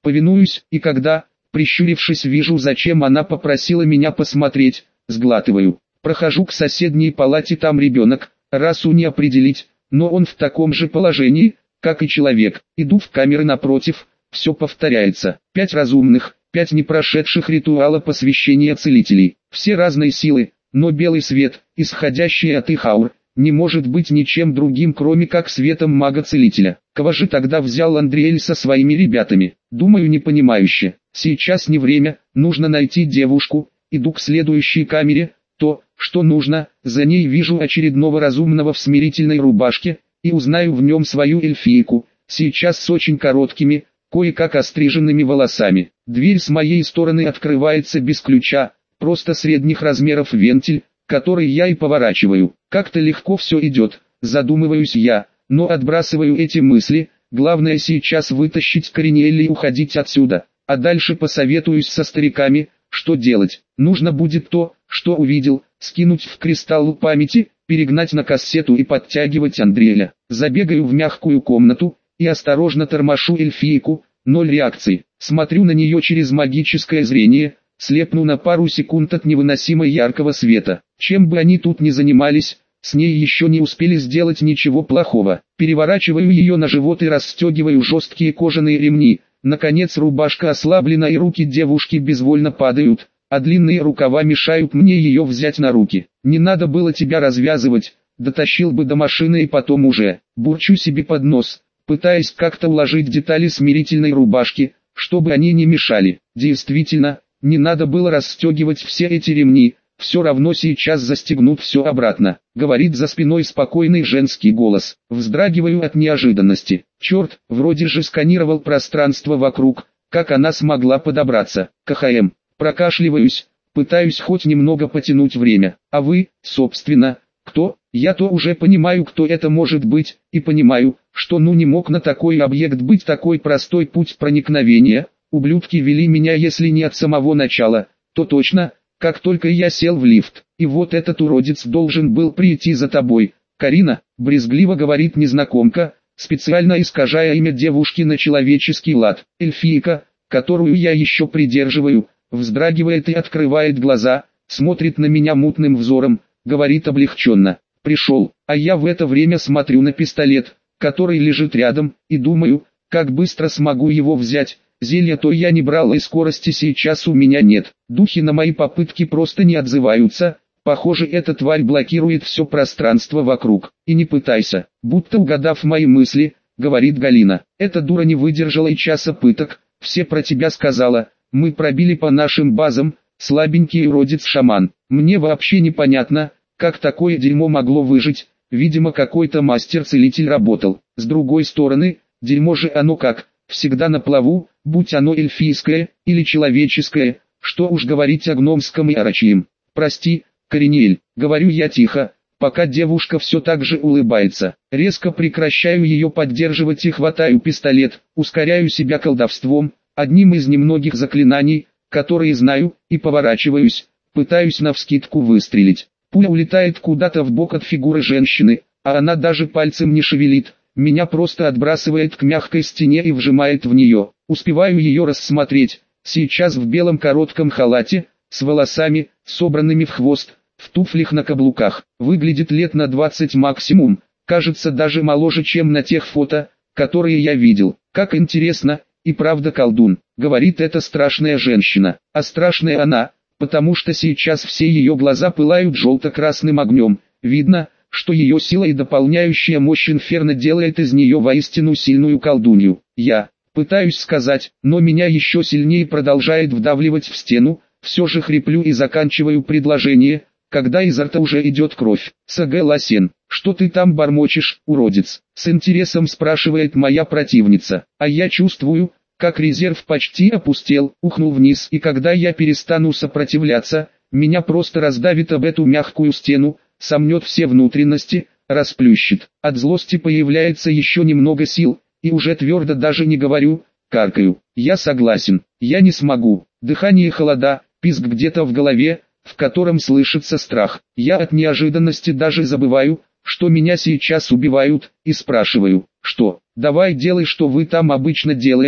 Повинуюсь, и когда, прищурившись, вижу, зачем она попросила меня посмотреть, сглатываю. Прохожу к соседней палате, там ребенок, расу не определить, но он в таком же положении, как и человек. Иду в камеры напротив, все повторяется. 5 разумных, 5 не прошедших ритуала посвящения целителей. Все разные силы, но белый свет, исходящий от их аур, не может быть ничем другим, кроме как светом мага-целителя. Кого же тогда взял Андриэль со своими ребятами? Думаю непонимающе. Сейчас не время, нужно найти девушку. Иду к следующей камере. То, что нужно, за ней вижу очередного разумного в смирительной рубашке, и узнаю в нем свою эльфийку, сейчас с очень короткими, кое-как остриженными волосами. Дверь с моей стороны открывается без ключа, просто средних размеров вентиль, который я и поворачиваю. Как-то легко все идет, задумываюсь я, но отбрасываю эти мысли. Главное сейчас вытащить Каринелли и уходить отсюда, а дальше посоветуюсь со стариками, что делать. Нужно будет то, что увидел, скинуть в кристалл памяти, перегнать на кассету и подтягивать Андреля. Забегаю в мягкую комнату и осторожно тормошу эльфийку. 0 реакции. Смотрю на нее через магическое зрение, слепну на пару секунд от невыносимо яркого света. Чем бы они тут ни занимались, с ней еще не успели сделать ничего плохого. Переворачиваю ее на живот и расстегиваю жесткие кожаные ремни. Наконец рубашка ослаблена и руки девушки безвольно падают, а длинные рукава мешают мне ее взять на руки. Не надо было тебя развязывать, дотащил бы до машины и потом уже. Бурчу себе под нос, пытаясь как-то уложить детали смирительной рубашки, чтобы они не мешали. Действительно, не надо было расстегивать все эти ремни, все равно сейчас застегнут все обратно, говорит за спиной спокойный женский голос. Вздрагиваю от неожиданности. Черт, вроде же сканировал пространство вокруг, как она смогла подобраться. КХМ. Прокашливаюсь, пытаюсь хоть немного потянуть время. А вы, собственно, кто? Я-то уже понимаю, кто это может быть, и понимаю, что не мог на такой объект быть такой простой путь проникновения. Ублюдки вели меня, если не от самого начала, то точно, как только я сел в лифт. И вот этот уродец должен был прийти за тобой. Карина, брезгливо говорит незнакомка, специально искажая имя девушки на человеческий лад. Эльфийка, которую я еще придерживаю, вздрагивает и открывает глаза, смотрит на меня мутным взором, говорит облегченно. Пришел, а я в это время смотрю на пистолет, который лежит рядом, и думаю, как быстро смогу его взять. Зелья то я не брал, и скорости сейчас у меня нет. Духи на мои попытки просто не отзываются. Похоже, эта тварь блокирует все пространство вокруг. И не пытайся, будто угадав мои мысли, говорит Галина. Эта дура не выдержала и часа пыток, все про тебя сказала. Мы пробили по нашим базам, слабенький уродец-шаман. Мне вообще непонятно, как такое дерьмо могло выжить. Видимо, какой-то мастер-целитель работал. С другой стороны, дерьмо же оно как, всегда на плаву, будь оно эльфийское или человеческое, что уж говорить о гномском и орочьем. Прости, Каринель, говорю я тихо, пока девушка все так же улыбается. Резко прекращаю ее поддерживать и хватаю пистолет, ускоряю себя колдовством, одним из немногих заклинаний, которые знаю, и поворачиваюсь, пытаюсь навскидку выстрелить. Пуля улетает куда-то вбок от фигуры женщины, а она даже пальцем не шевелит. Меня просто отбрасывает к мягкой стене и вжимает в нее. Успеваю ее рассмотреть. Сейчас в белом коротком халате, с волосами, собранными в хвост, в туфлях на каблуках. Выглядит лет на 20 максимум. Кажется даже моложе, чем на тех фото, которые я видел. Как интересно, и правда колдун. Говорит эта страшная женщина. А страшная она, потому что сейчас все ее глаза пылают желто-красным огнем. Видно, что ее сила и дополняющая мощь инферно делает из нее воистину сильную колдунью. Я пытаюсь сказать, но меня еще сильнее продолжает вдавливать в стену, все же хриплю и заканчиваю предложение, когда изо рта уже идет кровь. Согласен, что ты там бормочешь, уродец? С интересом спрашивает моя противница, а я чувствую, как резерв почти опустел, ухнул вниз, и когда я перестану сопротивляться, меня просто раздавит об эту мягкую стену, сомнет все внутренности, расплющит. От злости появляется еще немного сил, и уже твердо даже не говорю, каркаю. Я согласен, я не смогу. Дыхание холода, писк где-то в голове, в котором слышится страх. Я от неожиданности даже забываю, что меня сейчас убивают, и спрашиваю, что, давай делай, что вы там обычно делаете,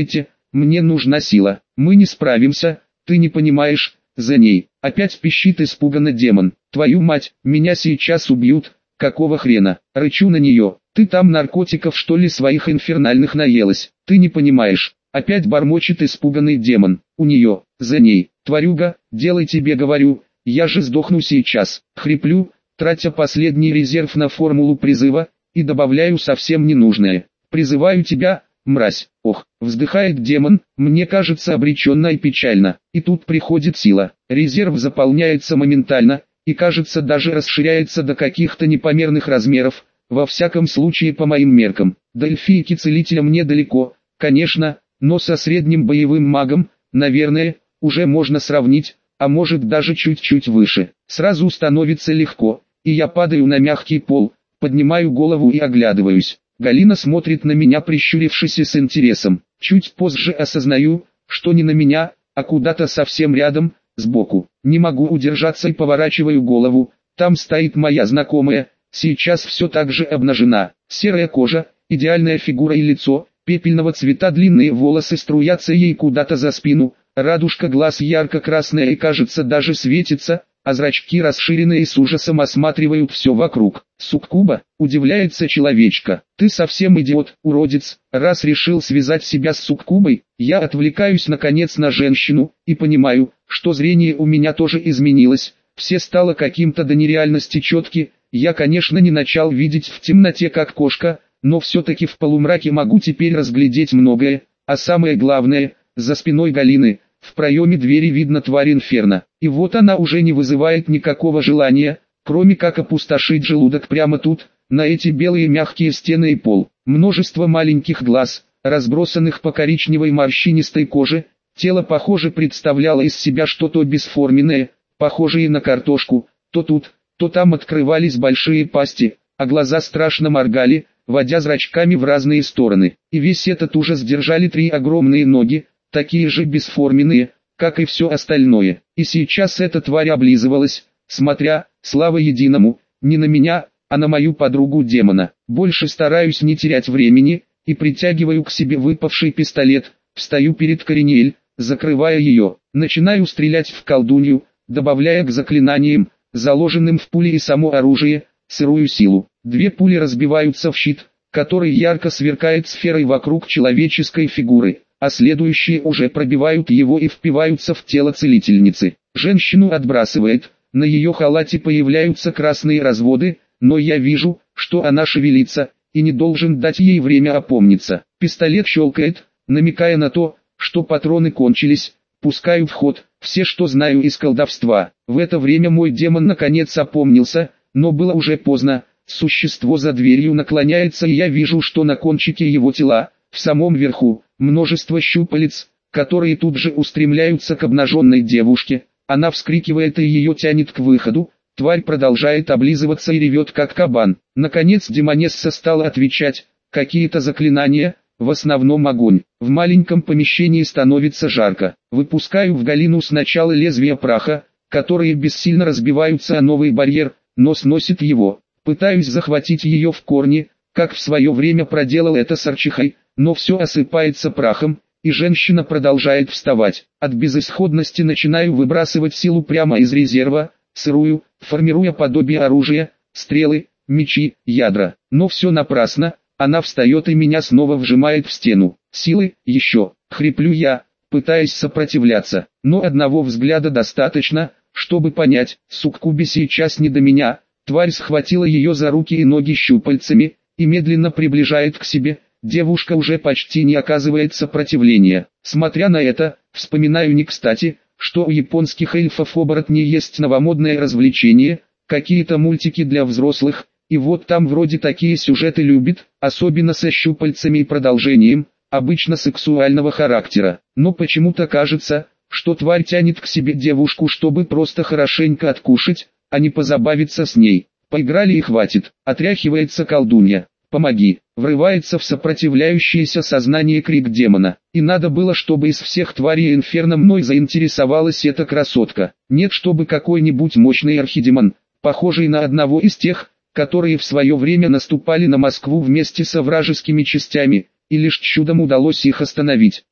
мне нужна сила. Мы не справимся, ты не понимаешь, за ней. Опять пищит испуганно демон. Твою мать, меня сейчас убьют, какого хрена? Рычу на нее. Ты там наркотиков что ли своих инфернальных наелась? Ты не понимаешь. Опять бормочет испуганный демон. У нее, за ней. Тварюга, делай тебе говорю, я же сдохну сейчас. Хриплю, тратя последний резерв на формулу призыва, и добавляю совсем ненужное. Призываю тебя, мразь. Ох, вздыхает демон, мне кажется обреченно и печально. И тут приходит сила. Резерв заполняется моментально, и кажется даже расширяется до каких-то непомерных размеров, во всяком случае по моим меркам. До эльфийки целителя мне далеко, конечно, но со средним боевым магом, наверное, уже можно сравнить, а может даже чуть-чуть выше. Сразу становится легко, и я падаю на мягкий пол, поднимаю голову и оглядываюсь. Галина смотрит на меня прищурившись и с интересом. Чуть позже осознаю, что не на меня, а куда-то совсем рядом, сбоку. Не могу удержаться и поворачиваю голову. Там стоит моя знакомая, сейчас все так же обнажена. Серая кожа, идеальная фигура и лицо, пепельного цвета длинные волосы струятся ей куда-то за спину, радужка глаз ярко-красная и кажется даже светится, а зрачки расширенные с ужасом осматривают все вокруг. Суккуба, удивляется человечка, ты совсем идиот, уродец, раз решил связать себя с суккубой. Я отвлекаюсь наконец на женщину, и понимаю, что зрение у меня тоже изменилось, все стало каким-то до нереальности четки. Я конечно не начал видеть в темноте как кошка, но все-таки в полумраке могу теперь разглядеть многое, а самое главное, за спиной Галины, в проеме двери видно тварь инферно, и вот она уже не вызывает никакого желания, кроме как опустошить желудок прямо тут, на эти белые мягкие стены и пол. Множество маленьких глаз, разбросанных по коричневой морщинистой коже, тело похоже представляло из себя что-то бесформенное, похожее на картошку, то тут, то там открывались большие пасти, а глаза страшно моргали, водя зрачками в разные стороны. И весь этот ужас держали три огромные ноги, такие же бесформенные, как и все остальное. И сейчас эта тварь облизывалась, смотря, слава единому, не на меня, а на мою подругу демона. Больше стараюсь не терять времени, и притягиваю к себе выпавший пистолет, встаю перед Кориниэль, закрывая ее, начинаю стрелять в колдунью, добавляя к заклинаниям, заложенным в пули и само оружие, сырую силу. Две пули разбиваются в щит, который ярко сверкает сферой вокруг человеческой фигуры, а следующие уже пробивают его и впиваются в тело целительницы. Женщину отбрасывает, на ее халате появляются красные разводы, но я вижу, что она шевелится, и не должен дать ей время опомниться. Пистолет щелкает, намекая на то, что патроны кончились, пускаю в ход все, что знаю из колдовства. В это время мой демон наконец опомнился, но было уже поздно. Существо за дверью наклоняется, и я вижу, что на кончике его тела, в самом верху, множество щупалец, которые тут же устремляются к обнаженной девушке. Она вскрикивает и ее тянет к выходу. Тварь продолжает облизываться и ревет как кабан. Наконец демонесса стала отвечать, какие-то заклинания, в основном огонь. В маленьком помещении становится жарко. Выпускаю в Галину сначала лезвия праха, которые бессильно разбиваются о новый барьер, но сносит его. Пытаюсь захватить ее в корне, как в свое время проделал это с Арчихой, но все осыпается прахом, и женщина продолжает вставать. От безысходности начинаю выбрасывать силу прямо из резерва, сырую, формируя подобие оружия, стрелы, мечи, ядра. Но все напрасно, она встает и меня снова вжимает в стену. Силы, еще, хриплю я, пытаясь сопротивляться, но одного взгляда достаточно, чтобы понять, суккубе сейчас не до меня. Тварь схватила ее за руки и ноги щупальцами, и медленно приближает к себе. Девушка уже почти не оказывает сопротивления. Смотря на это, вспоминаю не кстати, что у японских эльфов-оборотней есть новомодное развлечение, какие-то мультики для взрослых, и вот там вроде такие сюжеты любят, особенно со щупальцами и продолжением, обычно сексуального характера. Но почему-то кажется, что тварь тянет к себе девушку, чтобы просто хорошенько откушать, а не позабавиться с ней. Поиграли и хватит. Отряхивается колдунья. «Помоги!» Врывается в сопротивляющееся сознание крик демона. И надо было, чтобы из всех тварей инферно мной заинтересовалась эта красотка. Нет, чтобы какой-нибудь мощный архидемон, похожий на одного из тех, которые в свое время наступали на Москву вместе со вражескими частями, и лишь чудом удалось их остановить.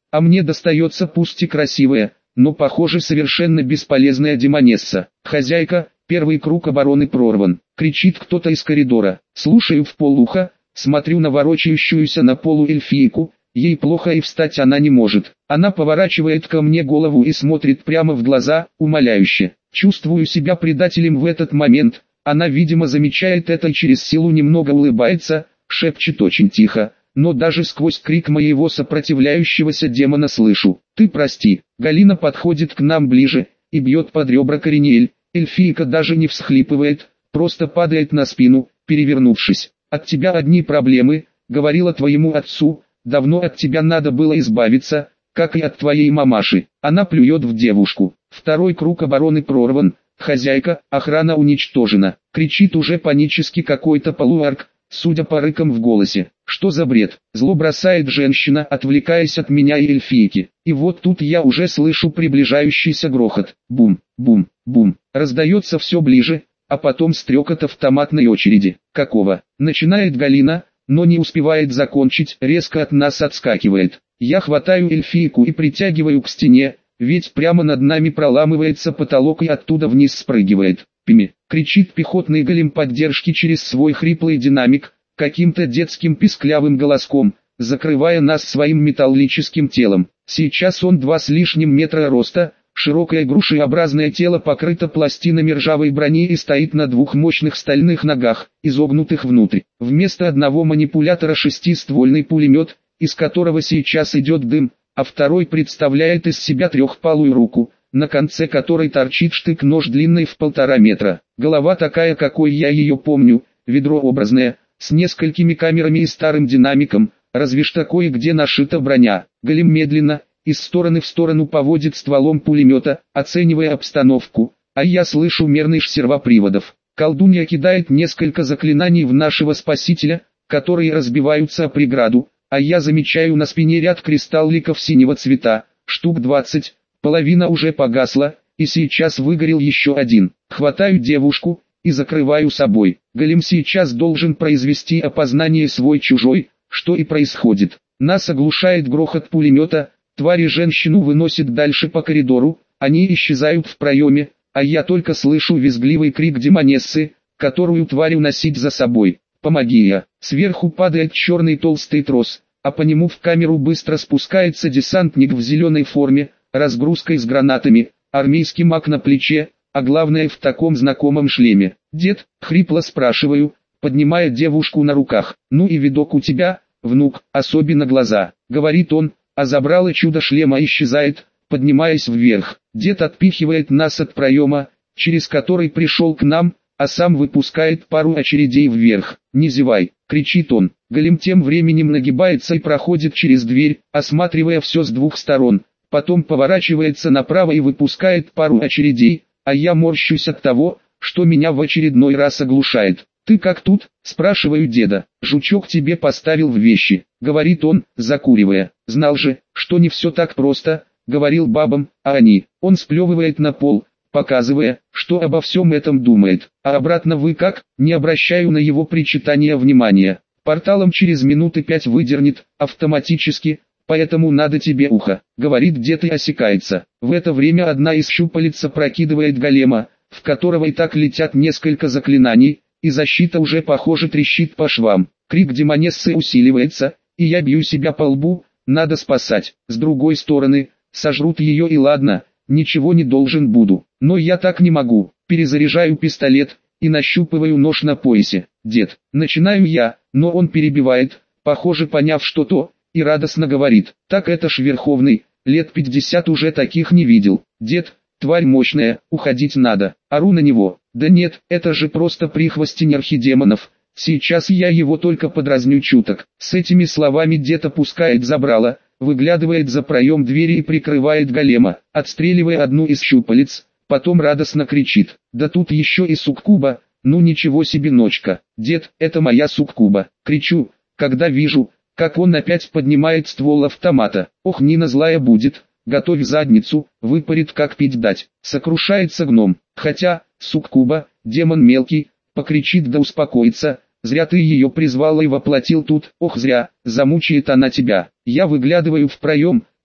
А мне достается пусть и красивая, но похоже совершенно бесполезная демонесса. Хозяйка, первый круг обороны прорван. Кричит кто-то из коридора. Слушаю вполуха, смотрю на ворочающуюся на полу эльфийку. Ей плохо и встать она не может. Она поворачивает ко мне голову и смотрит прямо в глаза, умоляюще. Чувствую себя предателем в этот момент. Она, видимо, замечает это и через силу немного улыбается, шепчет очень тихо, но даже сквозь крик моего сопротивляющегося демона слышу: «Ты прости». Галина подходит к нам ближе и бьет под ребра Кориниэль. Эльфийка даже не всхлипывает, просто падает на спину, перевернувшись. «От тебя одни проблемы», — говорила твоему отцу. «Давно от тебя надо было избавиться, как и от твоей мамаши». Она плюет в девушку. Второй круг обороны прорван. Хозяйка, охрана уничтожена. Кричит уже панически какой-то полуарк, судя по рыкам в голосе. Что за бред? Зло бросает женщина, отвлекаясь от меня и эльфийки. И вот тут я уже слышу приближающийся грохот. Бум, бум, бум. Раздается все ближе, а потом стрекот автоматной очереди. Какого? Начинает Галина, но не успевает закончить, резко от нас отскакивает. Я хватаю эльфийку и притягиваю к стене, ведь прямо над нами проламывается потолок и оттуда вниз спрыгивает. «Пими!» — кричит пехотный голем поддержки через свой хриплый динамик, каким-то детским писклявым голоском, закрывая нас своим металлическим телом. Сейчас он 2 с лишним метра роста, широкое грушеобразное тело покрыто пластинами ржавой брони и стоит на 2 мощных стальных ногах, изогнутых внутрь. Вместо одного манипулятора 6-ствольный пулемет, из которого сейчас идет дым, а второй представляет из себя трехпалую руку, на конце которой торчит штык-нож длиной в 1,5 метра. Голова такая, какой я ее помню, ведрообразная, с несколькими камерами и старым динамиком, разве ж кое-где нашита броня. Голем медленно, из стороны в сторону поводит стволом пулемета, оценивая обстановку, а я слышу мерный сервоприводов. Колдунья кидает несколько заклинаний в нашего спасителя, которые разбиваются о преграду, а я замечаю на спине ряд кристалликов синего цвета, штук 20, половина уже погасла, и сейчас выгорел еще один. Хватаю девушку и закрываю собой. Голем сейчас должен произвести опознание свой-чужой, что и происходит. Нас оглушает грохот пулемета, твари женщину выносит дальше по коридору, они исчезают в проеме, а я только слышу визгливый крик демонессы, которую тварь уносит за собой. «Помоги я!» Сверху падает черный толстый трос, а по нему в камеру быстро спускается десантник в зеленой форме, разгрузкой с гранатами, армейский маг на плече, а главное в таком знакомом шлеме. «Дед?» — хрипло спрашиваю, поднимая девушку на руках. «Ну и видок у тебя, внук, особенно глаза», — говорит он, а забрало чудо шлема исчезает, поднимаясь вверх. Дед отпихивает нас от проема, через который пришел к нам, а сам выпускает пару очередей вверх. «Не зевай!» — кричит он. Голем тем временем нагибается и проходит через дверь, осматривая все с 2 сторон. Потом поворачивается направо и выпускает пару очередей, а я морщусь от того, что меня в очередной раз оглушает. «Ты как тут?» — спрашиваю деда. «Жучок тебе поставил в вещи», — говорит он, закуривая. «Знал же, что не все так просто», — говорил бабам, а они. Он сплевывает на пол, показывая, что обо всем этом думает. «А обратно вы как?» Не обращаю на его причитания внимания. «Порталом через минуты 5 выдернет, автоматически, поэтому надо тебе ухо», — говорит дед и осекается. В это время одна из щупалец опрокидывает голема, в которого и так летят несколько заклинаний, и защита уже, похоже, трещит по швам. Крик демонессы усиливается, и я бью себя по лбу, надо спасать. С другой стороны, сожрут ее и ладно, ничего не должен буду. Но я так не могу. Перезаряжаю пистолет и нащупываю нож на поясе. «Дед», начинаю я, но он перебивает, похоже, поняв что-то, и радостно говорит: «Так это ж Верховный, лет 50 уже таких не видел». «Дед, тварь мощная, уходить надо». Ору на него. «Да нет, это же просто прихвостень архидемонов. Сейчас я его только подразню чуток». С этими словами дед опускает забрало, выглядывает за проем двери и прикрывает голема, отстреливая одну из щупалец, потом радостно кричит: «Да тут еще и суккуба, ну ничего себе ночка». «Дед, это моя суккуба», кричу, когда вижу, как он опять поднимает ствол автомата. «Ох, Нина злая будет, готовь задницу, выпарит как пить дать». Сокрушается гном, хотя, суккуба, демон мелкий, покричит да успокоится. «Зря ты ее призвал и воплотил тут, ох зря, замучает она тебя». Я выглядываю в проем,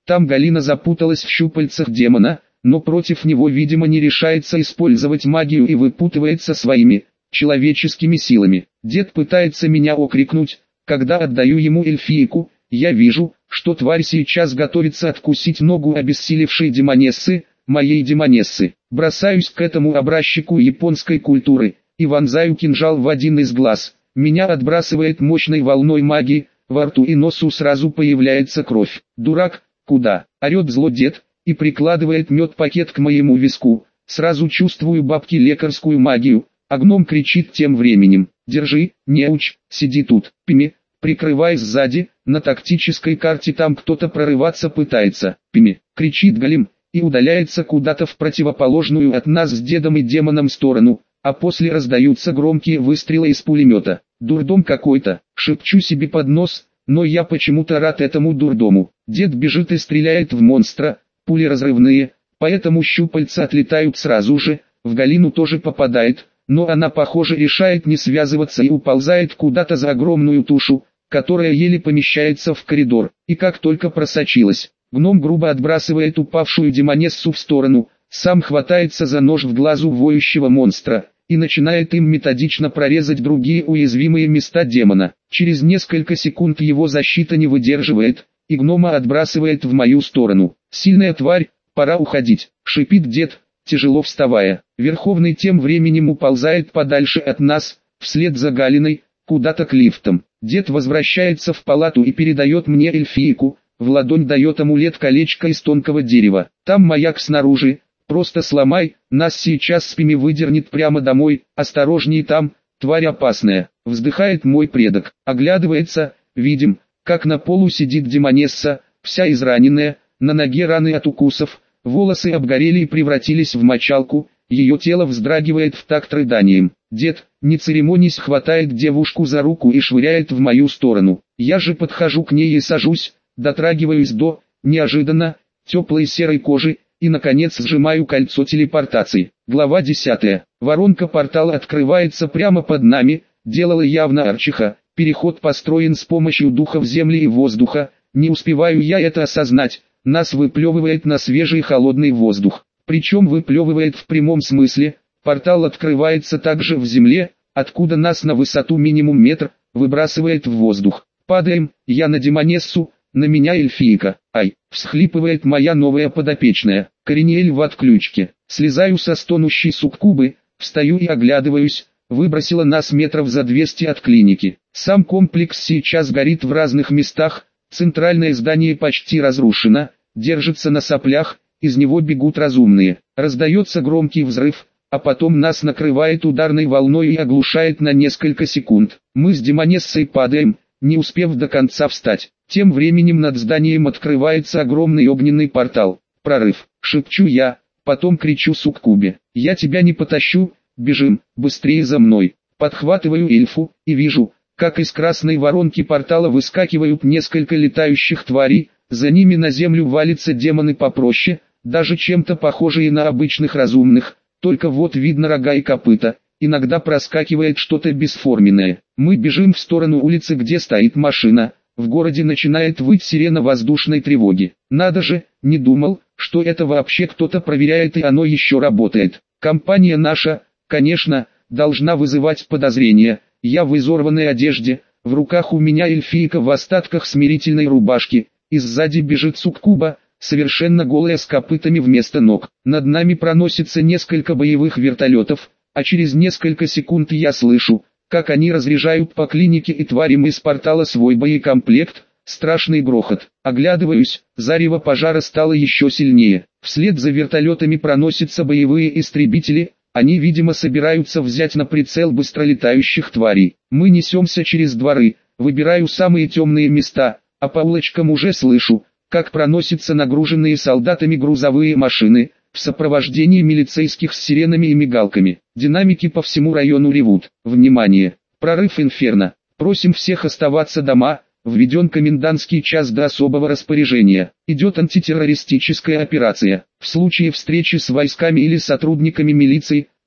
Там Галина запуталась в щупальцах демона, но против него видимо не решается использовать магию и выпутывается своими, человеческими силами. Дед пытается меня окрикнуть, когда отдаю ему эльфийку. Я вижу, что тварь сейчас готовится откусить ногу обессилевшей демонессы, моей демонессы. Бросаюсь к этому образчику японской культуры и вонзаю кинжал в один из глаз. Меня отбрасывает мощной волной магии, во рту и носу сразу появляется кровь. «Дурак, куда?» – орет зло дед и прикладывает медпакет к моему виску. Сразу чувствую бабки лекарскую магию, а гном кричит тем временем: «Держи, неуч, сиди тут, Пими!» Прикрываясь сзади, на тактической карте там кто-то прорываться пытается. «Пими!» — кричит голем и удаляется куда-то в противоположную от нас с дедом и демоном сторону, а после раздаются громкие выстрелы из пулемета. «Дурдом какой-то!» — шепчу себе под нос, но я почему-то рад этому дурдому. Дед бежит и стреляет в монстра, пули разрывные, поэтому щупальца отлетают сразу же, в Галину тоже попадает, но она, похоже, решает не связываться и уползает куда-то за огромную тушу, которая еле помещается в коридор. И как только просочилась, гном грубо отбрасывает упавшую демонессу в сторону, сам хватается за нож в глазу воющего монстра и начинает им методично прорезать другие уязвимые места демона. Через несколько секунд его защита не выдерживает, и гнома отбрасывает в мою сторону. «Сильная тварь, пора уходить», — шипит дед, тяжело вставая. Верховный тем временем уползает подальше от нас, вслед за Галиной, куда-то к лифтам. Дед возвращается в палату и передает мне эльфийку, в ладонь дает амулет-колечко из тонкого дерева. «Там маяк снаружи, просто сломай, нас сейчас с Пими выдернет прямо домой, осторожней там, тварь опасная», — вздыхает мой предок. Оглядывается, видим, как на полу сидит демонесса, вся израненная, на ноге раны от укусов, волосы обгорели и превратились в мочалку, ее тело вздрагивает в такт рыданием. Дед, не церемонясь, хватает девушку за руку и швыряет в мою сторону. Я же подхожу к ней и сажусь, дотрагиваюсь до, неожиданно, теплой серой кожи, и наконец сжимаю кольцо телепортации. Глава 10. Воронка портала открывается прямо под нами, делала явно Арчиха. Переход построен с помощью духов земли и воздуха. Не успеваю я это осознать, нас выплевывает на свежий холодный воздух. Причем выплевывает в прямом смысле. Портал открывается также в земле, откуда нас на высоту минимум метр выбрасывает в воздух. Падаем, я на демонессу, на меня эльфийка. «Ай!» — всхлипывает моя новая подопечная. Кориниэль в отключке. Слезаю со стонущей суккубы, встаю и оглядываюсь. Выбросила нас метров за 200 от клиники. Сам комплекс сейчас горит в разных местах. Центральное здание почти разрушено, держится на соплях, из него бегут разумные. Раздается громкий взрыв, а потом нас накрывает ударной волной и оглушает на несколько секунд. Мы с демонессой падаем, не успев до конца встать. Тем временем над зданием открывается огромный огненный портал. «Прорыв!» — шепчу я, потом кричу суккубе: «Я тебя не потащу, бежим, быстрее за мной!» Подхватываю эльфу и вижу, как из красной воронки портала выскакивают несколько летающих тварей, за ними на землю валятся демоны попроще, даже чем-то похожие на обычных разумных, только вот видно рога и копыта, иногда проскакивает что-то бесформенное. Мы бежим в сторону улицы, где стоит машина, в городе начинает выть сирена воздушной тревоги. Надо же, не думал, что это вообще кто-то проверяет и оно еще работает. Компания наша, конечно, должна вызывать подозрения. Я в изорванной одежде, в руках у меня эльфийка в остатках смирительной рубашки, и сзади бежит суккуба, совершенно голая с копытами вместо ног. Над нами проносится несколько боевых вертолетов, а через несколько секунд я слышу, как они разряжают по клинике и тварям из портала свой боекомплект. Страшный грохот. Оглядываюсь, зарево пожара стало еще сильнее. Вслед за вертолетами проносятся боевые истребители. Они, видимо, собираются взять на прицел быстролетающих тварей. Мы несемся через дворы, выбираю самые темные места, а по улочкам уже слышу, как проносятся нагруженные солдатами грузовые машины, в сопровождении милицейских с сиренами и мигалками. Динамики по всему району ревут. Внимание! Прорыв инферно. Просим всех оставаться дома. Введен комендантский час до особого распоряжения. Идет антитеррористическая операция. В случае встречи с войсками или сотрудниками милиции,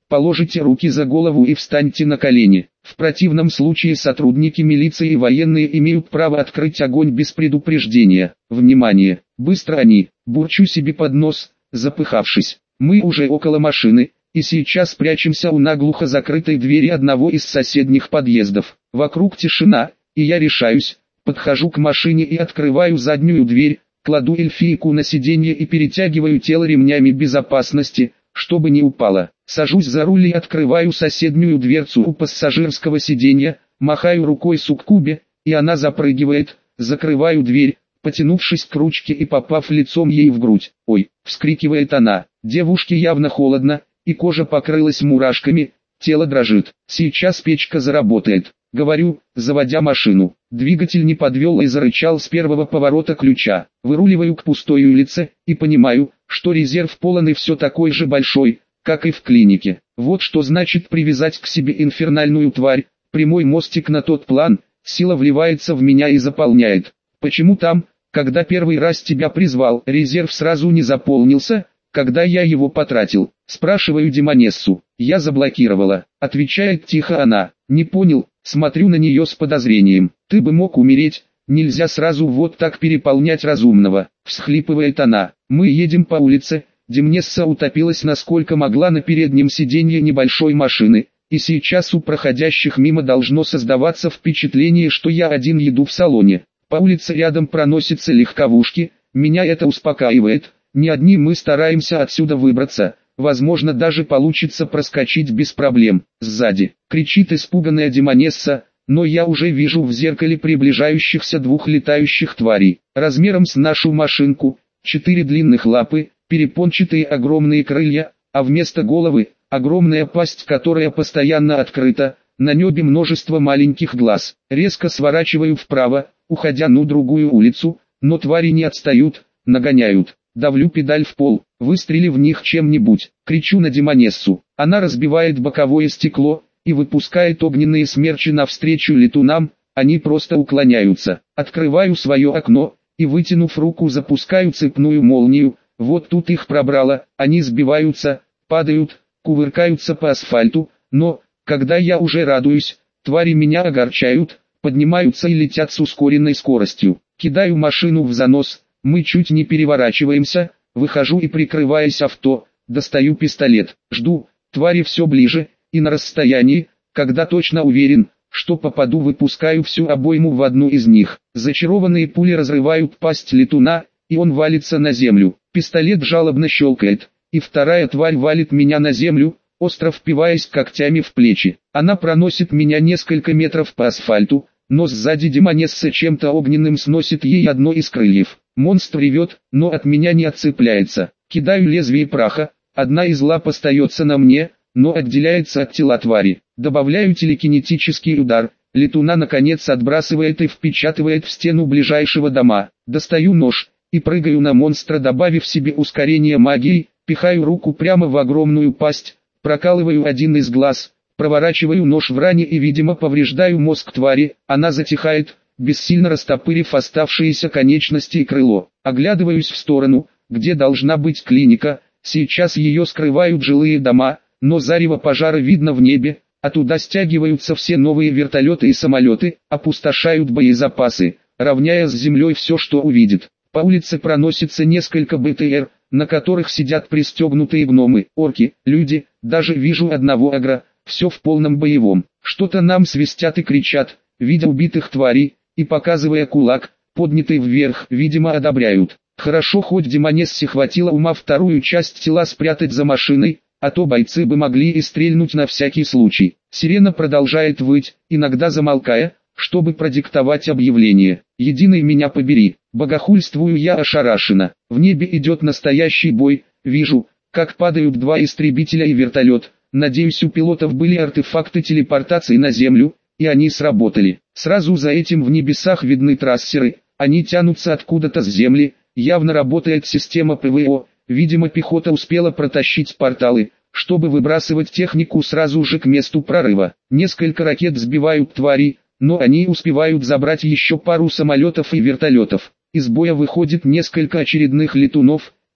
положите руки за голову и встаньте на колени. В противном случае сотрудники милиции и военные имеют право открыть огонь без предупреждения. Внимание! Быстро они! Бурчу себе под нос, запыхавшись. Мы уже около машины, и сейчас прячемся у наглухо закрытой двери одного из соседних подъездов. Вокруг тишина, и я решаюсь, подхожу к машине и открываю заднюю дверь, кладу эльфийку на сиденье и перетягиваю тело ремнями безопасности, чтобы не упало. Сажусь за руль и открываю соседнюю дверцу у пассажирского сиденья, махаю рукой суккубе, и она запрыгивает, закрываю дверь, потянувшись к ручке и попав лицом ей в грудь. «Ой!» — вскрикивает она. Девушке явно холодно, и кожа покрылась мурашками, тело дрожит. «Сейчас печка заработает», — говорю, заводя машину. Двигатель не подвел и зарычал с первого поворота ключа. Выруливаю к пустой улице, и понимаю, что резерв полон и все такой же большой, как и в клинике. Вот что значит привязать к себе инфернальную тварь. Прямой мостик на тот план, сила вливается в меня и заполняет. Почему там, когда первый раз тебя призвал, резерв сразу не заполнился, когда я его потратил? Спрашиваю Демонессу. Я заблокировала. Отвечает тихо она. Не понял, смотрю на нее с подозрением. Ты бы мог умереть, нельзя сразу вот так переполнять разумного. Всхлипывает она. Мы едем по улице. Демонесса утопилась насколько могла на переднем сиденье небольшой машины, и сейчас у проходящих мимо должно создаваться впечатление, что я один еду в салоне. По улице рядом проносятся легковушки, меня это успокаивает, не одни мы стараемся отсюда выбраться, возможно даже получится проскочить без проблем. Сзади кричит испуганная Демонесса, но я уже вижу в зеркале приближающихся двух летающих тварей, размером с нашу машинку, 4 длинных лапы, перепончатые огромные крылья, а вместо головы – огромная пасть, которая постоянно открыта, на небе множество маленьких глаз. Резко сворачиваю вправо, уходя на другую улицу, но твари не отстают, нагоняют. Давлю педаль в пол, выстрели в них чем-нибудь, кричу на Демонессу. Она разбивает боковое стекло и выпускает огненные смерчи навстречу летунам, они просто уклоняются. Открываю свое окно и, вытянув руку, запускаю цепную молнию. Вот тут их пробрало, они сбиваются, падают, кувыркаются по асфальту, но, когда я уже радуюсь, твари меня огорчают, поднимаются и летят с ускоренной скоростью. Кидаю машину в занос, мы чуть не переворачиваемся, выхожу и, прикрываясь авто, достаю пистолет. Жду, твари все ближе, и на расстоянии, когда точно уверен, что попаду, выпускаю всю обойму в одну из них. Зачарованные пули разрывают пасть летуна, и он валится на землю. Пистолет жалобно щелкает, и вторая тварь валит меня на землю, остро впиваясь когтями в плечи. Она проносит меня несколько метров по асфальту, но сзади Демонесса чем-то огненным сносит ей одно из крыльев. Монстр ревет, но от меня не отцепляется. Кидаю лезвие праха, одна из лап остается на мне, но отделяется от тела твари. Добавляю телекинетический удар, летуна наконец отбрасывает и впечатывает в стену ближайшего дома. Достаю нож и прыгаю на монстра, добавив себе ускорение магией, пихаю руку прямо в огромную пасть, прокалываю один из глаз, проворачиваю нож в ране и, видимо, повреждаю мозг твари, она затихает, бессильно растопырив оставшиеся конечности и крыло. Оглядываюсь в сторону, где должна быть клиника, сейчас ее скрывают жилые дома, но зарево пожара видно в небе, а туда стягиваются все новые вертолеты и самолеты, опустошают боезапасы, равняя с землей все, что увидит. По улице проносится несколько БТР, на которых сидят пристегнутые гномы, орки, люди, даже вижу одного агра, все в полном боевом. Что-то нам свистят и кричат, видя убитых тварей, и показывая кулак, поднятый вверх, видимо одобряют. Хорошо, хоть Демонессе хватило ума вторую часть тела спрятать за машиной, а то бойцы бы могли и стрельнуть на всякий случай. Сирена продолжает выть, иногда замолкая, чтобы продиктовать объявление. Единый меня побери, богохульствую я ошарашенно. В небе идет настоящий бой, вижу, как падают два истребителя и вертолет. Надеюсь, у пилотов были артефакты телепортации на землю, и они сработали. Сразу за этим в небесах видны трассеры, они тянутся откуда-то с земли, явно работает система ПВО, видимо пехота успела протащить порталы, чтобы выбрасывать технику сразу же к месту прорыва. Несколько ракет сбивают твари, но они успевают забрать еще пару самолетов и вертолетов. Из боя выходит несколько очередных летунов,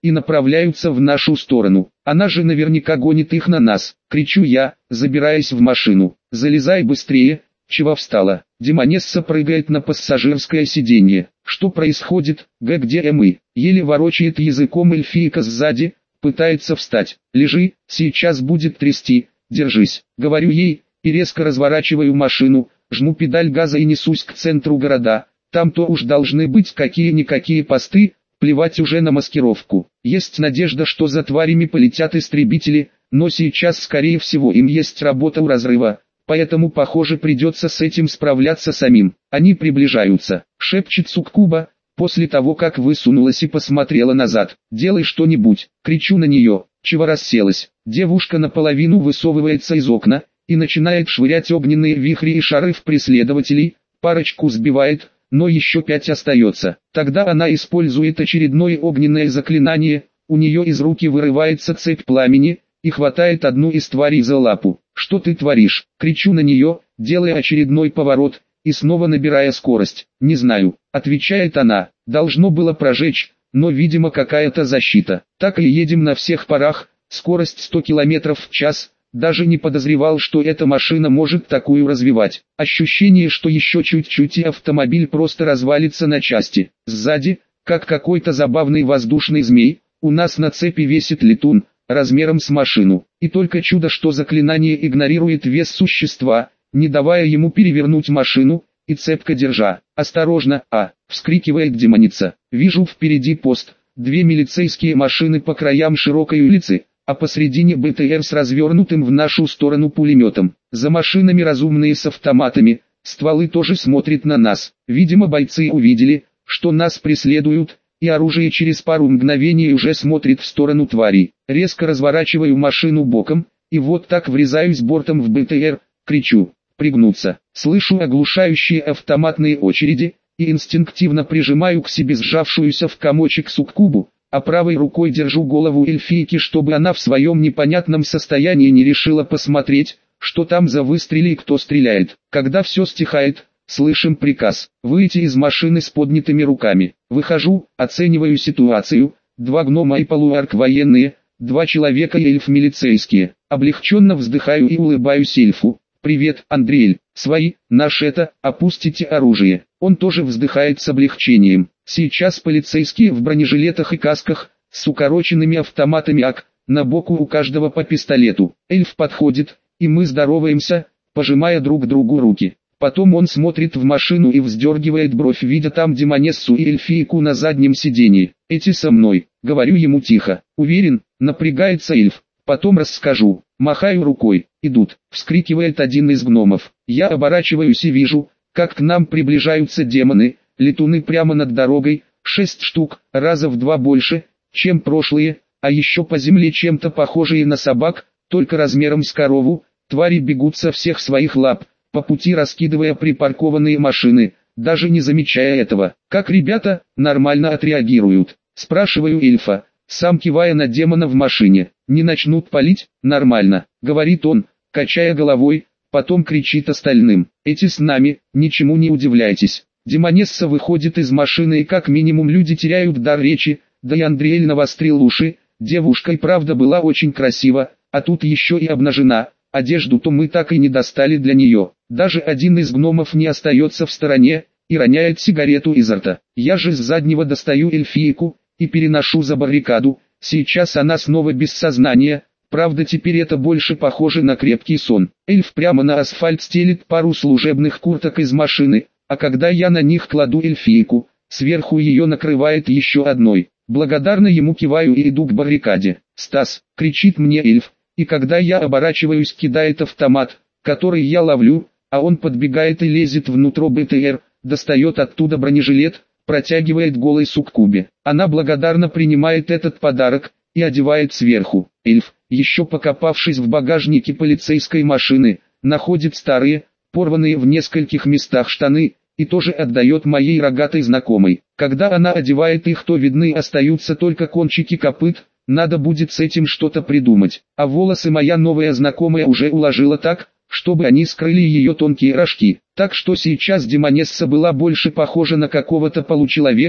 и направляются в нашу сторону. Она же наверняка гонит их на нас. Кричу я, забираясь в машину. «Залезай быстрее, чего встала?» Демонесса прыгает на пассажирское сиденье. «Что происходит? Где мы?» Еле ворочает языком эльфийка сзади, пытается встать. «Лежи, сейчас будет трясти, держись», говорю ей, и резко разворачиваю машину, жму педаль газа и несусь к центру города. Там-то уж должны быть какие-никакие посты, плевать уже на маскировку. Есть надежда, что за тварями полетят истребители, но сейчас скорее всего им есть работа у разрыва, поэтому похоже придется с этим справляться самим. Они приближаются, шепчет Суккуба, после того как высунулась и посмотрела назад. «Делай что-нибудь», кричу на нее, чего расселась. Девушка наполовину высовывается из окна и начинает швырять огненные вихри и шары в преследователей, парочку сбивает, но еще 5 остается. Тогда она использует очередное огненное заклинание, у нее из руки вырывается цепь пламени и хватает одну из тварей за лапу. «Что ты творишь?» кричу на нее, делая очередной поворот и снова набирая скорость. «Не знаю», отвечает она, должно было прожечь, но видимо какая-то защита. Так и едем на всех парах, скорость 100 км в час. Даже не подозревал, что эта машина может такую развивать. Ощущение, что еще чуть-чуть и автомобиль просто развалится на части. Сзади, как какой-то забавный воздушный змей, у нас на цепи висит летун, размером с машину. И только чудо, что заклинание игнорирует вес существа, не давая ему перевернуть машину, и цепко держа. «Осторожно, вскрикивает демоница. Вижу впереди пост, 2 милицейские машины по краям широкой улицы, а посредине БТР с развернутым в нашу сторону пулеметом. За машинами разумные с автоматами, стволы тоже смотрят на нас. Видимо бойцы увидели, что нас преследуют, и оружие через пару мгновений уже смотрит в сторону тварей. Резко разворачиваю машину боком, и вот так врезаюсь бортом в БТР, кричу, пригнуться. Слышу оглушающие автоматные очереди, и инстинктивно прижимаю к себе сжавшуюся в комочек Суккубу, а правой рукой держу голову эльфийки, чтобы она в своем непонятном состоянии не решила посмотреть, что там за выстрелы и кто стреляет. Когда все стихает, слышим приказ выйти из машины с поднятыми руками. Выхожу, оцениваю ситуацию, 2 гнома и полуарк военные, 2 человека и эльф милицейские. Облегченно вздыхаю и улыбаюсь эльфу. «Привет, Андриэль, свои, наш это, опустите оружие». Он тоже вздыхает с облегчением. Сейчас полицейские в бронежилетах и касках, с укороченными автоматами АК, на боку у каждого по пистолету. Эльф подходит, и мы здороваемся, пожимая друг другу руки. Потом он смотрит в машину и вздергивает бровь, видя там демонессу и эльфийку на заднем сидении. «Эти со мной», говорю ему тихо. «Уверен?» напрягается эльф. «Потом расскажу». Махаю рукой. «Идут», вскрикивает один из гномов. Я оборачиваюсь и вижу, как к нам приближаются демоны, летуны прямо над дорогой, 6 штук, раза в 2 больше, чем прошлые, а еще по земле чем-то похожие на собак, только размером с корову. Твари бегут со всех своих лап, по пути раскидывая припаркованные машины, даже не замечая этого. «Как ребята, нормально отреагируют?» спрашиваю эльфа, сам кивая на демона в машине. «Не начнут палить?» «Нормально», говорит он, качая головой, потом кричит остальным. «Эти с нами, ничему не удивляйтесь». Демонесса выходит из машины, и как минимум люди теряют дар речи, да и Андриэль навострил уши. Девушка и правда была очень красива, а тут еще и обнажена. Одежду-то мы так и не достали для нее. Даже один из гномов не остается в стороне и роняет сигарету изо рта. Я же с заднего достаю эльфийку и переношу за баррикаду. Сейчас она снова без сознания, правда теперь это больше похоже на крепкий сон. Эльф прямо на асфальт стелит пару служебных курток из машины, а когда я на них кладу эльфийку, сверху ее накрывает еще одной. Благодарно ему киваю и иду к баррикаде. «Стас!» — кричит мне эльф, и когда я оборачиваюсь, кидает автомат, который я ловлю, а он подбегает и лезет внутрь БТР, достает оттуда бронежилет, протягивает голой Суккубе. Она благодарно принимает этот подарок и одевает сверху. Эльф, еще покопавшись в багажнике полицейской машины, находит старые, порванные в нескольких местах штаны, и тоже отдает моей рогатой знакомой. Когда она одевает их, то видны остаются только кончики копыт, надо будет с этим что-то придумать. А волосы моя новая знакомая уже уложила так, чтобы они скрыли ее тонкие рожки. Так что сейчас демонесса была больше похожа на какого-то получеловека,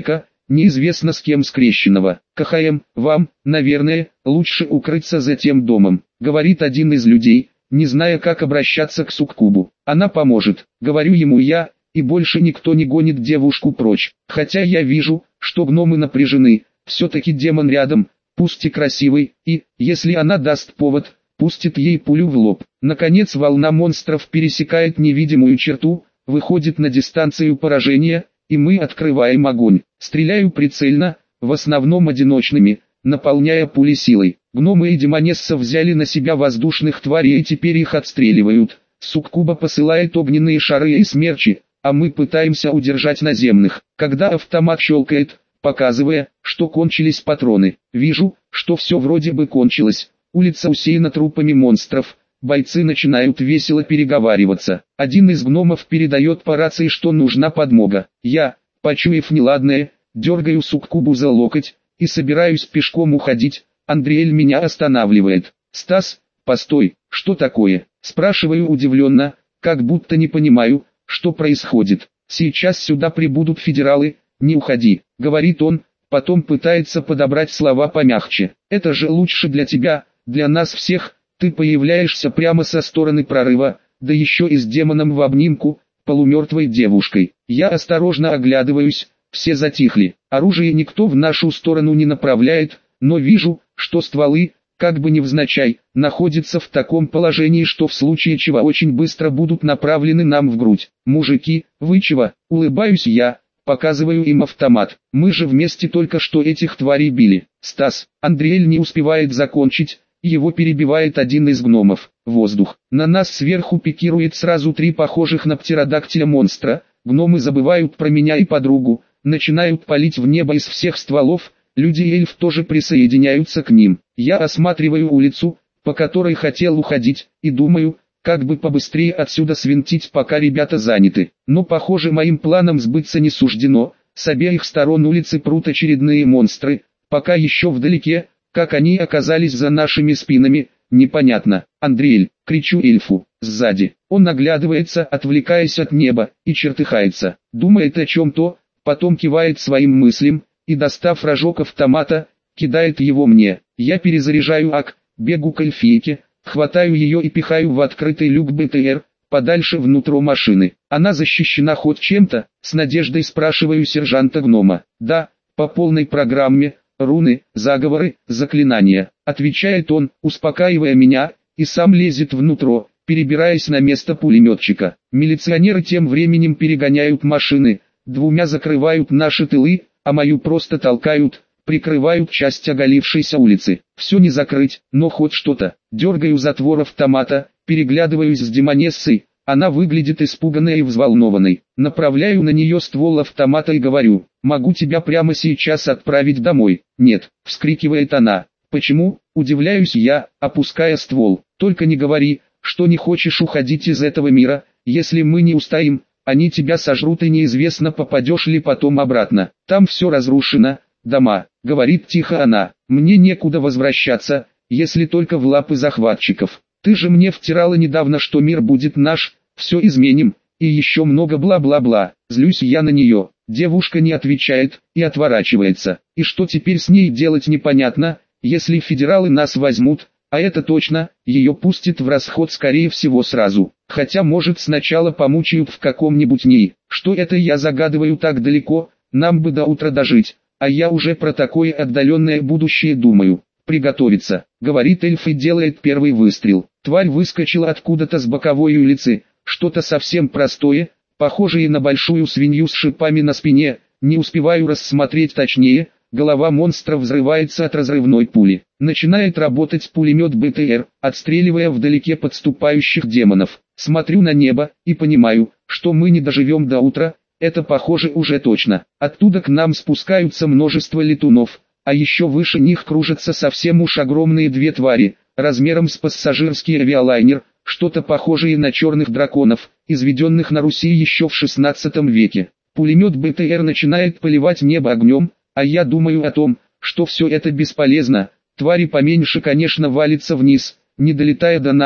неизвестно с кем скрещенного. КХМ, вам, наверное, лучше укрыться за тем домом, говорит один из людей, не зная как обращаться к суккубу. Она поможет, говорю ему я, и больше никто не гонит девушку прочь. Хотя я вижу, что гномы напряжены, все-таки демон рядом, пусть и красивый, и, если она даст повод, пустит ей пулю в лоб. Наконец волна монстров пересекает невидимую черту, выходит на дистанцию поражения, и мы открываем огонь. Стреляю прицельно, в основном одиночными, наполняя пули силой. Гномы и демонесса взяли на себя воздушных тварей и теперь их отстреливают. Суккуба посылает огненные шары и смерчи, а мы пытаемся удержать наземных. Когда автомат щелкает, показывая, что кончились патроны, вижу, что все вроде бы кончилось. Улица усеяна трупами монстров. Бойцы начинают весело переговариваться. Один из гномов передает по рации, что нужна подмога. Я, почуяв неладное, дергаю суккубу за локоть и собираюсь пешком уходить. Андриэль меня останавливает. «Стас, постой, что такое?» Спрашиваю удивленно, как будто не понимаю, что происходит. «Сейчас сюда прибудут федералы, не уходи», говорит он, потом пытается подобрать слова помягче. «Это же лучше для тебя, для нас всех». Ты появляешься прямо со стороны прорыва, да еще и с демоном в обнимку, полумертвой девушкой. Я осторожно оглядываюсь, все затихли. Оружие никто в нашу сторону не направляет, но вижу, что стволы, как бы невзначай, находятся в таком положении, что в случае чего очень быстро будут направлены нам в грудь. «Мужики, вы чего?» Улыбаюсь я, показываю им автомат. «Мы же вместе только что этих тварей били». «Стас», Андриэль не успевает закончить. Его перебивает один из гномов. Воздух. На нас сверху пикирует сразу 3 похожих на птеродактиля монстра. Гномы забывают про меня и подругу, начинают палить в небо из всех стволов. Люди и эльф тоже присоединяются к ним. Я осматриваю улицу, по которой хотел уходить, и думаю, как бы побыстрее отсюда свинтить, пока ребята заняты. Но похоже, моим планам сбыться не суждено. С обеих сторон улицы прут очередные монстры, пока еще вдалеке. Как они оказались за нашими спинами, непонятно. «Андриэль!» — кричу эльфу, сзади. Он оглядывается, отвлекаясь от неба, и чертыхается. Думает о чем-то, потом кивает своим мыслям, и достав рожок автомата, кидает его мне. Я перезаряжаю АК, бегу к эльфийке, хватаю ее и пихаю в открытый люк БТР, подальше внутрь машины. Она защищена хоть чем-то? С надеждой спрашиваю сержанта гнома. Да, по полной программе. «Руны, заговоры, заклинания», — отвечает он, успокаивая меня, и сам лезет внутрь, перебираясь на место пулеметчика. Милиционеры тем временем перегоняют машины, 2 закрывают наши тылы, а мою просто толкают, прикрывают часть оголившейся улицы. Все не закрыть, но хоть что-то. Дергаю затвор автомата, переглядываюсь с демонессой. Она выглядит испуганной и взволнованной. Направляю на нее ствол автомата и говорю: «Могу тебя прямо сейчас отправить домой». «Нет», — вскрикивает она. «Почему?» — удивляюсь я, опуская ствол. «Только не говори, что не хочешь уходить из этого мира. Если мы не устоим, они тебя сожрут и неизвестно, попадешь ли потом обратно. Там все разрушено, дома», — говорит тихо она. «Мне некуда возвращаться, если только в лапы захватчиков. Ты же мне втирала недавно, что мир будет наш, все изменим, и еще много бла-бла-бла». Злюсь я на нее. Девушка не отвечает и отворачивается. И что теперь с ней делать непонятно, если федералы нас возьмут, а это точно, ее пустят в расход скорее всего сразу. Хотя может сначала помучают в каком-нибудь НИИ. Что это я загадываю так далеко, нам бы до утра дожить, а я уже про такое отдаленное будущее думаю. «Приготовиться», — говорит эльф и делает первый выстрел. Тварь выскочила откуда-то с боковой улицы, что-то совсем простое, похожее на большую свинью с шипами на спине. Не успеваю рассмотреть точнее, голова монстра взрывается от разрывной пули. Начинает работать пулемет БТР, отстреливая вдалеке подступающих демонов. Смотрю на небо и понимаю, что мы не доживем до утра, это похоже уже точно. Оттуда к нам спускаются множество летунов. А еще выше них кружатся совсем уж огромные 2 твари, размером с пассажирский авиалайнер, что-то похожее на черных драконов, изведенных на Руси еще в 16 веке. Пулемет БТР начинает поливать небо огнем, а я думаю о том, что все это бесполезно. Твари поменьше, конечно, валятся вниз, не долетая до нас,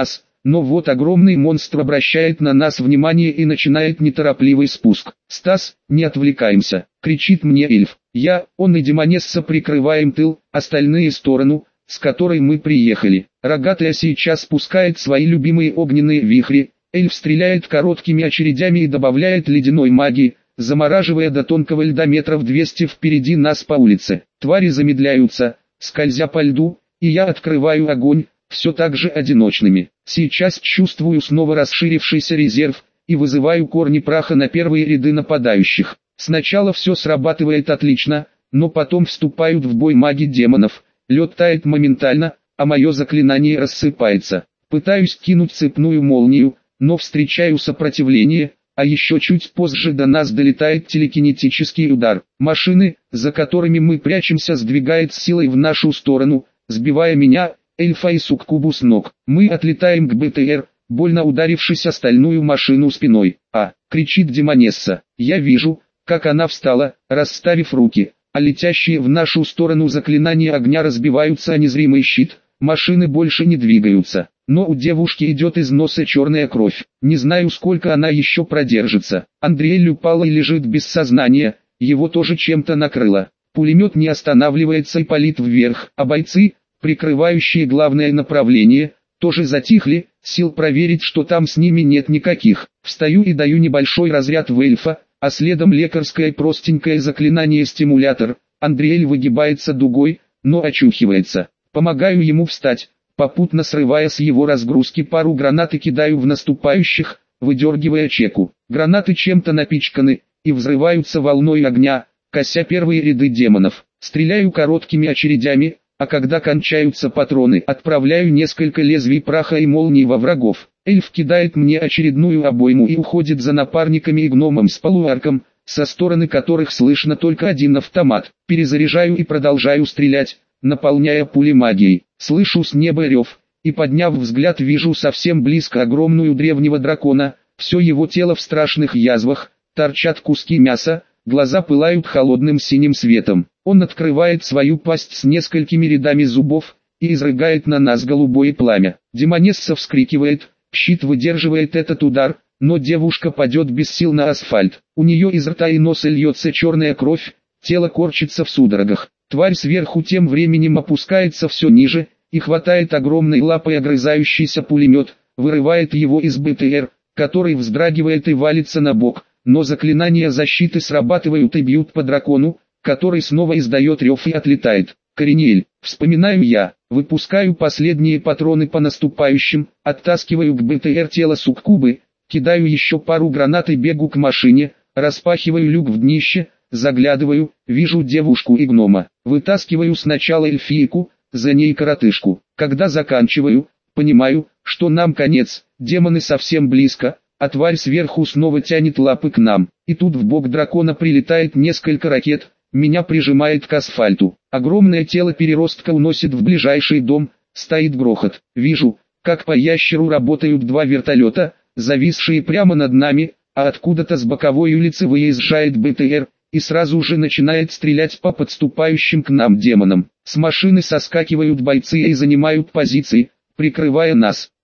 но вот огромный монстр обращает на нас внимание и начинает неторопливый спуск. «Стас, не отвлекаемся!» — кричит мне эльф. Он и Демонесса прикрываем тыл, остальные сторону, с которой мы приехали. Рогатая сейчас спускает свои любимые огненные вихри, эльф стреляет короткими очередями и добавляет ледяной магии, замораживая до тонкого льда метров 200 впереди нас по улице. Твари замедляются, скользя по льду, и я открываю огонь, все так же одиночными. Сейчас чувствую снова расширившийся резерв, и вызываю корни праха на первые ряды нападающих. Сначала все срабатывает отлично, но потом вступают в бой маги демонов. Лед тает моментально, а мое заклинание рассыпается. Пытаюсь кинуть цепную молнию, но встречаю сопротивление, а еще чуть позже до нас долетает телекинетический удар. Машины, за которыми мы прячемся, сдвигает с силой в нашу сторону, сбивая меня, эльфа и суккубу с ног. Мы отлетаем к БТР, больно ударившись о стальную машину спиной. Кричит Демонесса. Я вижу, как она встала, расставив руки, а летящие в нашу сторону заклинания огня разбиваются о незримый щит, машины больше не двигаются. Но у девушки идет из носа черная кровь. Не знаю, сколько она еще продержится. Андриэль упала и лежит без сознания, его тоже чем-то накрыло. Пулемет не останавливается и палит вверх, а бойцы, прикрывающие главное направление, тоже затихли, сил проверить, что там с ними нет никаких. Встаю и даю небольшой разряд в эльфа, а следом лекарское простенькое заклинание «Стимулятор». Андриэль выгибается дугой, но очухивается. Помогаю ему встать, попутно срывая с его разгрузки пару гранат и кидаю в наступающих, выдергивая чеку. Гранаты чем-то напичканы, и взрываются волной огня, кося первые ряды демонов. Стреляю короткими очередями, а когда кончаются патроны, отправляю несколько лезвий праха и молний во врагов. Эльф кидает мне очередную обойму и уходит за напарниками и гномом с полуарком, со стороны которых слышно только один автомат. Перезаряжаю и продолжаю стрелять, наполняя пули магией. Слышу с неба рев, и подняв взгляд вижу совсем близко огромную древнего дракона, все его тело в страшных язвах, торчат куски мяса, глаза пылают холодным синим светом. Он открывает свою пасть с несколькими рядами зубов, и изрыгает на нас голубое пламя. Демонесса вскрикивает, щит выдерживает этот удар, но девушка падет без сил на асфальт. У нее из рта и носа льется черная кровь, тело корчится в судорогах. Тварь сверху тем временем опускается все ниже, и хватает огромной лапой огрызающийся пулемет, вырывает его из БТР, который вздрагивает и валится на бок, но заклинания защиты срабатывают и бьют по дракону, который снова издает рев и отлетает. Коринеэль, вспоминаю я, выпускаю последние патроны по наступающим, оттаскиваю к БТР тело суккубы, кидаю еще пару гранат и бегу к машине, распахиваю люк в днище, заглядываю, вижу девушку и гнома. Вытаскиваю сначала эльфийку, за ней коротышку. Когда заканчиваю, понимаю, что нам конец, демоны совсем близко, а тварь сверху снова тянет лапы к нам. И тут в бок дракона прилетает несколько ракет, меня прижимает к асфальту. Огромное тело переростка уносит в ближайший дом, стоит грохот. Вижу, как по ящеру работают два вертолета, зависшие прямо над нами, а откуда-то с боковой улицы выезжает БТР, и сразу же начинает стрелять по подступающим к нам демонам. С машины соскакивают бойцы и занимают позиции, прикрывая нас.